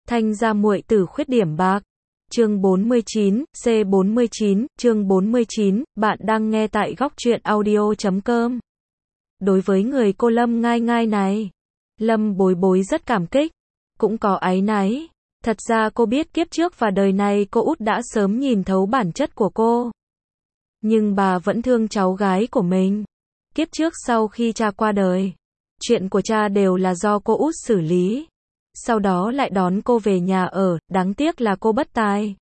Thanh gia muội tử khuyết điểm bạc. Chương 49, C49, chương 49, bạn đang nghe tại góc truyện audio.com. Đối với người cô Lâm Ngai Ngai này, Lâm Bối Bối rất cảm kích, cũng có áy náy. Thật ra cô biết kiếp trước và đời này cô út đã sớm nhìn thấu bản chất của cô. Nhưng bà vẫn thương cháu gái của mình. Kiếp trước sau khi cha qua đời, chuyện của cha đều là do cô út xử lý. Sau đó lại đón cô về nhà ở, đáng tiếc là cô bất tài.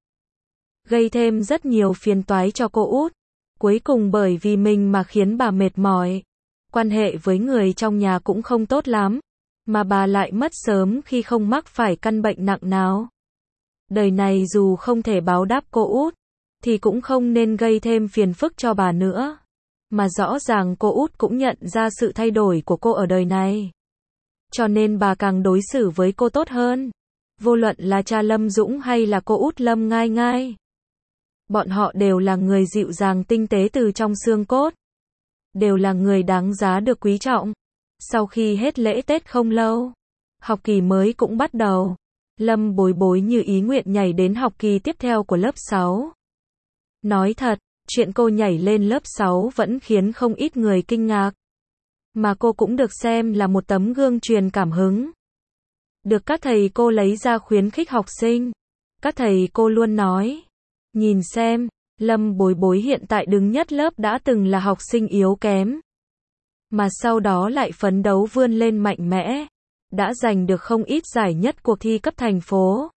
Gây thêm rất nhiều phiền toái cho cô út. Cuối cùng bởi vì mình mà khiến bà mệt mỏi. Quan hệ với người trong nhà cũng không tốt lắm. Mà bà lại mất sớm khi không mắc phải căn bệnh nặng nào. Đời này dù không thể báo đáp cô út, thì cũng không nên gây thêm phiền phức cho bà nữa. Mà rõ ràng cô út cũng nhận ra sự thay đổi của cô ở đời này. Cho nên bà càng đối xử với cô tốt hơn. Vô luận là cha Lâm Dũng hay là cô út Lâm Ngai Ngai. Bọn họ đều là người dịu dàng tinh tế từ trong xương cốt. Đều là người đáng giá được quý trọng. Sau khi hết lễ Tết không lâu, học kỳ mới cũng bắt đầu. Lâm Bối Bối như ý nguyện nhảy đến học kỳ tiếp theo của lớp 6. Nói thật, chuyện cô nhảy lên lớp 6 vẫn khiến không ít người kinh ngạc. Mà cô cũng được xem là một tấm gương truyền cảm hứng. Được các thầy cô lấy ra khuyến khích học sinh. Các thầy cô luôn nói, nhìn xem, Lâm Bối Bối hiện tại đứng nhất lớp đã từng là học sinh yếu kém. Mà sau đó lại phấn đấu vươn lên mạnh mẽ. Đã giành được không ít giải nhất cuộc thi cấp thành phố.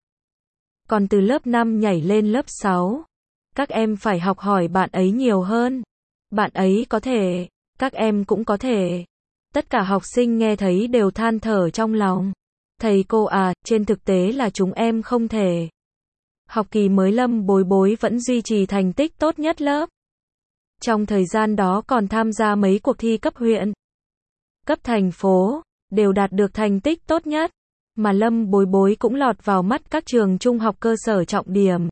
Còn từ lớp 5 nhảy lên lớp 6. Các em phải học hỏi bạn ấy nhiều hơn. Bạn ấy có thể, các em cũng có thể. Tất cả học sinh nghe thấy đều than thở trong lòng. Thầy cô à, trên thực tế là chúng em không thể. Học kỳ mới Lâm Bối Bối vẫn duy trì thành tích tốt nhất lớp. Trong thời gian đó còn tham gia mấy cuộc thi cấp huyện, cấp thành phố, đều đạt được thành tích tốt nhất. Mà Lâm Bối Bối cũng lọt vào mắt các trường trung học cơ sở trọng điểm.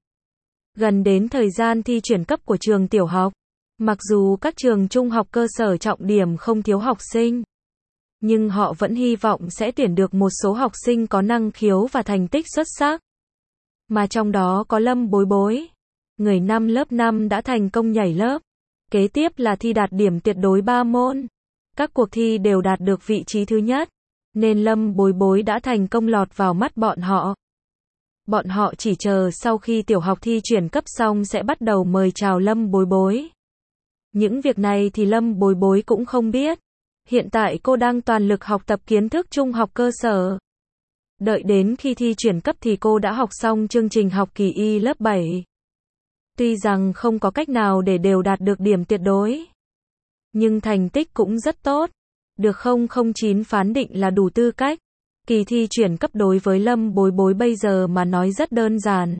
Gần đến thời gian thi chuyển cấp của trường tiểu học, mặc dù các trường trung học cơ sở trọng điểm không thiếu học sinh, nhưng họ vẫn hy vọng sẽ tuyển được một số học sinh có năng khiếu và thành tích xuất sắc. Mà trong đó có Lâm Bối Bối. Người năm lớp 5 đã thành công nhảy lớp. Kế tiếp là thi đạt điểm tuyệt đối 3 môn. Các cuộc thi đều đạt được vị trí thứ nhất. Nên Lâm Bối Bối đã thành công lọt vào mắt bọn họ. Bọn họ chỉ chờ sau khi tiểu học thi chuyển cấp xong sẽ bắt đầu mời chào Lâm Bối Bối. Những việc này thì Lâm Bối Bối cũng không biết. Hiện tại cô đang toàn lực học tập kiến thức trung học cơ sở. Đợi đến khi thi chuyển cấp thì cô đã học xong chương trình học kỳ y lớp 7. Tuy rằng không có cách nào để đều đạt được điểm tuyệt đối, nhưng thành tích cũng rất tốt. Được 009 phán định là đủ tư cách. Kỳ thi chuyển cấp đối với Lâm Bối Bối bây giờ mà nói rất đơn giản.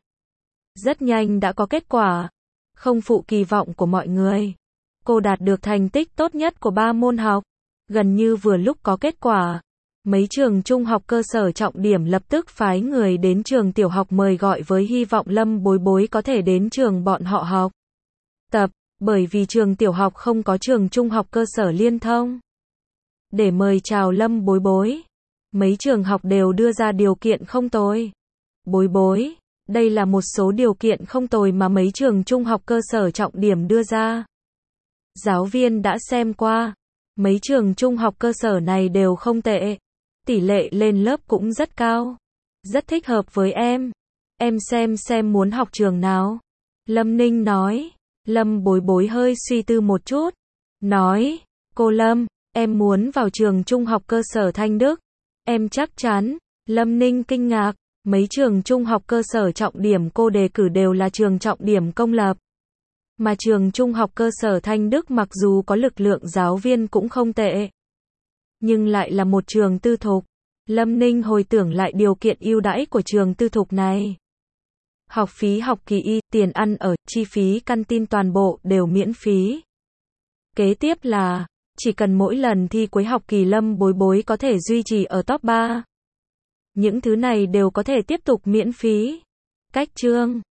Rất nhanh đã có kết quả. Không phụ kỳ vọng của mọi người. Cô đạt được thành tích tốt nhất của 3 môn học. Gần như vừa lúc có kết quả. Mấy trường trung học cơ sở trọng điểm lập tức phái người đến trường tiểu học mời gọi với hy vọng Lâm Bối Bối có thể đến trường bọn họ học tập, bởi vì trường tiểu học không có trường trung học cơ sở liên thông. Để mời chào Lâm Bối Bối, mấy trường học đều đưa ra điều kiện không tồi. Bối Bối, đây là một số điều kiện không tồi mà mấy trường trung học cơ sở trọng điểm đưa ra. Giáo viên đã xem qua, mấy trường trung học cơ sở này đều không tệ. Tỷ lệ lên lớp cũng rất cao. Rất thích hợp với em. Em xem muốn học trường nào. Lâm Ninh nói. Lâm Bối Bối hơi suy tư một chút. Nói, cô Lâm, em muốn vào trường trung học cơ sở Thanh Đức. Em chắc chắn. Lâm Ninh kinh ngạc. Mấy trường trung học cơ sở trọng điểm cô đề cử đều là trường trọng điểm công lập. Mà trường trung học cơ sở Thanh Đức mặc dù có lực lượng giáo viên cũng không tệ, nhưng lại là một trường tư thục. Lâm Ninh hồi tưởng lại điều kiện ưu đãi của trường tư thục này. Học phí học kỳ y, tiền ăn ở, chi phí căn tin toàn bộ đều miễn phí. Kế tiếp là, chỉ cần mỗi lần thi cuối học kỳ Lâm Bối Bối có thể duy trì ở top 3. Những thứ này đều có thể tiếp tục miễn phí. Cách chương